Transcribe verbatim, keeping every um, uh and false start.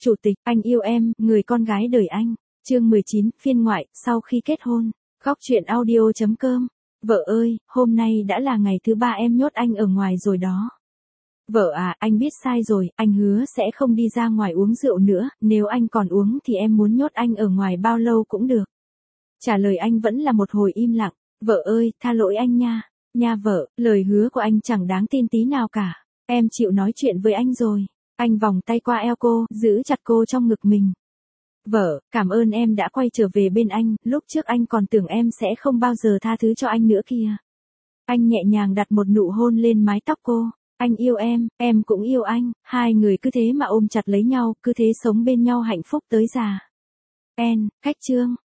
Chủ tịch, anh yêu em, người con gái đời anh. Chương mười chín, phiên ngoại, sau khi kết hôn. Góc truyện audio chấm com. Vợ ơi, hôm nay đã là ngày thứ ba em nhốt anh ở ngoài rồi đó. Vợ à, anh biết sai rồi, anh hứa sẽ không đi ra ngoài uống rượu nữa, nếu anh còn uống thì em muốn nhốt anh ở ngoài bao lâu cũng được. Trả lời anh vẫn là một hồi im lặng. Vợ ơi, tha lỗi anh nha. Nha vợ, lời hứa của anh chẳng đáng tin tí nào cả. Em chịu nói chuyện với anh rồi. Anh vòng tay qua eo cô, giữ chặt cô trong ngực mình. Vợ, cảm ơn em đã quay trở về bên anh, lúc trước anh còn tưởng em sẽ không bao giờ tha thứ cho anh nữa kìa. Anh nhẹ nhàng đặt một nụ hôn lên mái tóc cô. Anh yêu em, em cũng yêu anh, hai người cứ thế mà ôm chặt lấy nhau, cứ thế sống bên nhau hạnh phúc tới già. En, khách chương.